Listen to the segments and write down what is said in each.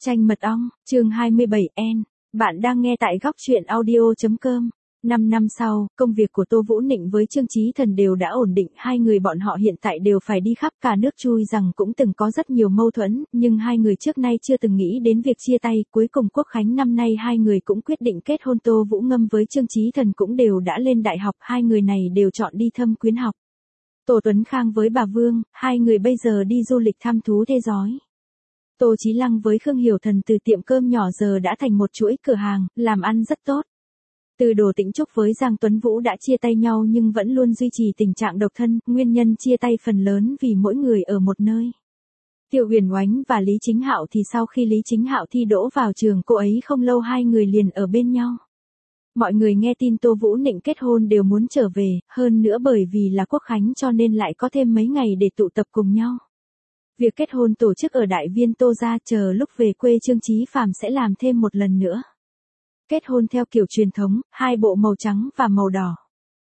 Chanh mật ong, chương 27N. Bạn đang nghe tại góc truyện audio.com. 5 năm sau, công việc của Tô Vũ Nịnh với Trương Chí Thần đều đã ổn định, hai người bọn họ hiện tại đều phải đi khắp cả nước. Chui rằng cũng từng có rất nhiều mâu thuẫn, nhưng hai người trước nay chưa từng nghĩ đến việc chia tay. Cuối cùng Quốc khánh năm nay hai người cũng quyết định kết hôn. Tô Vũ Ngâm với Trương Chí Thần cũng đều đã lên đại học, hai người này đều chọn đi thâm quyến học. Tô Tuấn Khang với bà Vương, hai người bây giờ đi du lịch thăm thú thế giới. Tô Chí Lăng với Khương Hiểu Thần từ tiệm cơm nhỏ giờ đã thành một chuỗi cửa hàng, làm ăn rất tốt. Từ Đồ Tĩnh Trúc với Giang Tuấn Vũ đã chia tay nhau nhưng vẫn luôn duy trì tình trạng độc thân, nguyên nhân chia tay phần lớn vì mỗi người ở một nơi. Tiêu Huyền Oánh và Lý Chính Hạo thì sau khi Lý Chính Hạo thi đỗ vào trường cô ấy không lâu hai người liền ở bên nhau. Mọi người nghe tin Tô Vũ Nịnh kết hôn đều muốn trở về, hơn nữa bởi vì là Quốc khánh cho nên lại có thêm mấy ngày để tụ tập cùng nhau. Việc kết hôn tổ chức ở đại viên Tô gia, chờ lúc về quê Trương Chí Phàm sẽ làm thêm một lần nữa. Kết hôn theo kiểu truyền thống, hai bộ màu trắng và màu đỏ.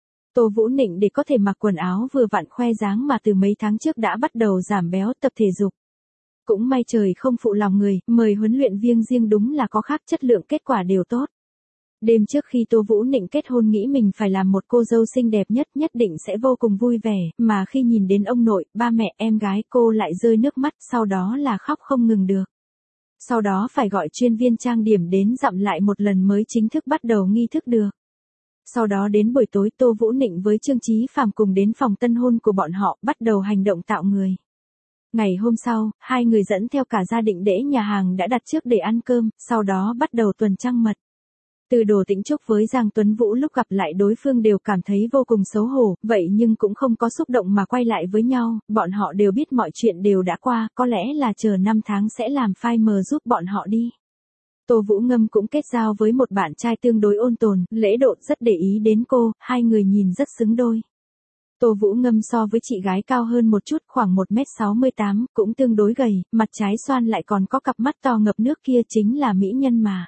Tô Vũ Nịnh để có thể mặc quần áo vừa vặn khoe dáng mà từ mấy tháng trước đã bắt đầu giảm béo tập thể dục. Cũng may trời không phụ lòng người, mời huấn luyện viên riêng đúng là có khác, chất lượng kết quả đều tốt. Đêm trước khi Tô Vũ Nịnh kết hôn nghĩ mình phải làm một cô dâu xinh đẹp nhất, nhất định sẽ vô cùng vui vẻ, mà khi nhìn đến ông nội, ba mẹ, em gái cô lại rơi nước mắt, sau đó là khóc không ngừng được. Sau đó phải gọi chuyên viên trang điểm đến dặm lại một lần mới chính thức bắt đầu nghi thức được. Sau đó đến buổi tối Tô Vũ Nịnh với Trương Chí Phàm cùng đến phòng tân hôn của bọn họ, bắt đầu hành động tạo người. Ngày hôm sau, hai người dẫn theo cả gia đình đến nhà hàng đã đặt trước để ăn cơm, sau đó bắt đầu tuần trăng mật. Từ Đồ Tĩnh Trúc với Giang Tuấn Vũ lúc gặp lại đối phương đều cảm thấy vô cùng xấu hổ, vậy nhưng cũng không có xúc động mà quay lại với nhau, bọn họ đều biết mọi chuyện đều đã qua, có lẽ là chờ 5 tháng sẽ làm phai mờ giúp bọn họ đi. Tô Vũ Ngâm cũng kết giao với một bạn trai tương đối ôn tồn, lễ độ, rất để ý đến cô, hai người nhìn rất xứng đôi. Tô Vũ Ngâm so với chị gái cao hơn một chút, khoảng 1m68, cũng tương đối gầy, mặt trái xoan lại còn có cặp mắt to ngập nước kia, chính là mỹ nhân mà.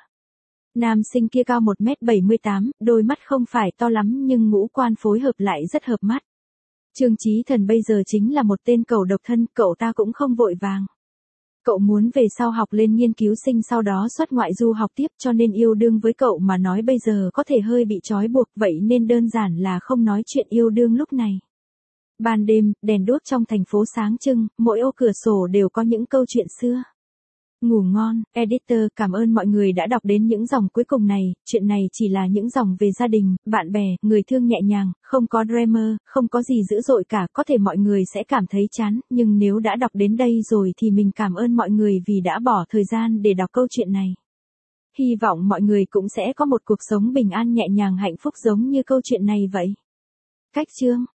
Nam sinh kia cao 1m78, đôi mắt không phải to lắm nhưng ngũ quan phối hợp lại rất hợp mắt. Trương Chí Thần bây giờ chính là một tên cẩu độc thân, cậu ta cũng không vội vàng. Cậu muốn về sau học lên nghiên cứu sinh sau đó xuất ngoại du học tiếp, cho nên yêu đương với cậu mà nói bây giờ có thể hơi bị trói buộc, vậy nên đơn giản là không nói chuyện yêu đương lúc này. Ban đêm, đèn đuốc trong thành phố sáng trưng, mỗi ô cửa sổ đều có những câu chuyện xưa. Ngủ ngon, editor. Cảm ơn mọi người đã đọc đến những dòng cuối cùng này, chuyện này chỉ là những dòng về gia đình, bạn bè, người thương nhẹ nhàng, không có drama, không có gì dữ dội cả, có thể mọi người sẽ cảm thấy chán, nhưng nếu đã đọc đến đây rồi thì mình cảm ơn mọi người vì đã bỏ thời gian để đọc câu chuyện này. Hy vọng mọi người cũng sẽ có một cuộc sống bình an nhẹ nhàng hạnh phúc giống như câu chuyện này vậy. Cách chương